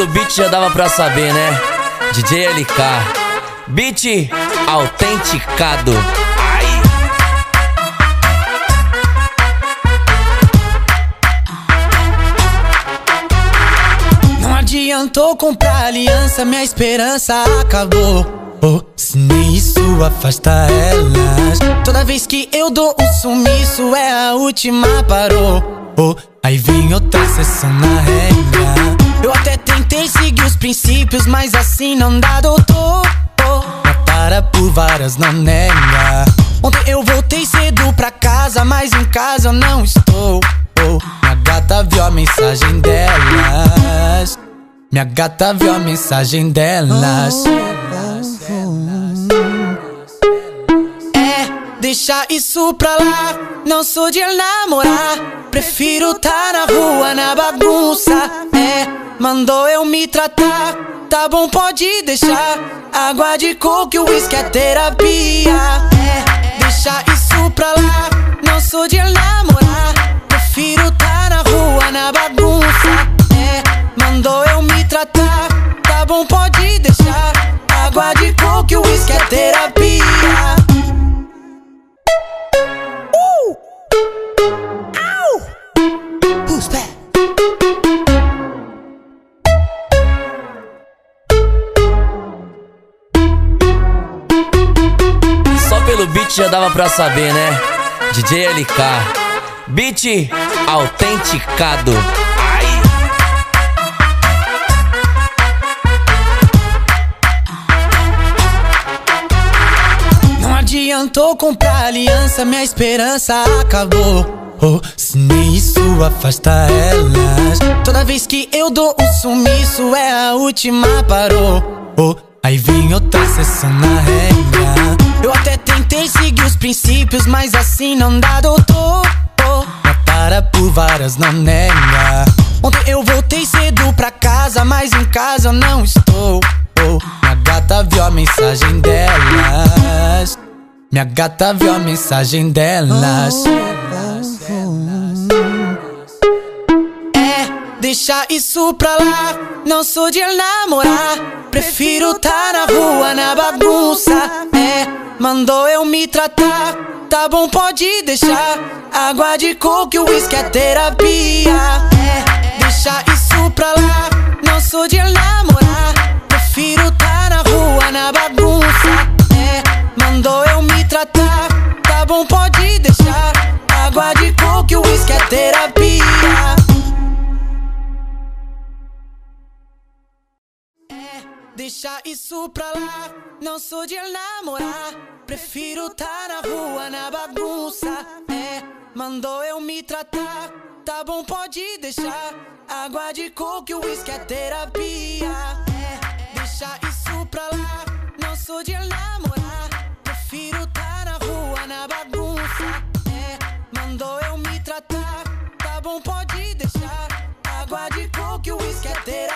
pelo beat já dava pra saber, né? DJ LK, beat autenticado. Ai. Não adiantou comprar aliança, minha esperança acabou. Oh, se nem isso afasta elas. Toda vez que eu dou um sumiço é a última, parou. Oh, aí vem outra sessão na regra. Eu até tentei seguir os princípios, mas assim não dá, doutor. Oh, já para por várias, não nega. Ontem eu voltei cedo pra casa, mas em casa eu não estou. Oh, minha gata viu a mensagem delas. Minha gata viu a mensagem delas. Deixa isso pra lá, não sou de namorar. Prefiro tá na rua, na bagunça. Mandou eu me tratar, tá bom, pode deixar. Água de coco e uísque é terapia. Deixa isso pra lá, não sou de namorar. Prefiro tá na rua, na bagunça. Mandou eu me tratar, tá bom, pode deixar. Água de coco e uísque é terapia. Só pelo beat já dava pra saber, né? DJ LK, beat autenticado. Ai. Não adiantou comprar aliança, minha esperança acabou. Oh, se nem isso afasta elas. Toda vez que eu dou um sumiço é a última, parou. Oh, aí vem outra sessão na regra. Eu até tentei seguir os princípios, mas assim não dá, doutor. Oh, já para por várias, não nega. Ontem eu voltei cedo pra casa, mas em casa eu não estou. Oh, minha gata viu a mensagem delas. Minha gata viu a mensagem delas. Deixa isso pra lá, não sou de namorar. Prefiro tá na rua, na bagunça. Mandou eu me tratar, tá bom, pode deixar. Água de coco e uísque é terapia. Deixa isso pra lá, não sou de namorar. Prefiro tá na rua, na bagunça. Mandou eu me tratar, tá bom, pode deixar. Água de coco e uísque é terapia. Deixa isso pra lá, não sou de namorar. Prefiro tá na rua, na bagunça. Mandou eu me tratar, tá bom, pode deixar. Água de coco e uísque é terapia. Deixa isso pra lá, não sou de namorar. Prefiro tá na rua, na bagunça. Mandou eu me tratar, tá bom, pode deixar. Água de coco e uísque é terapia.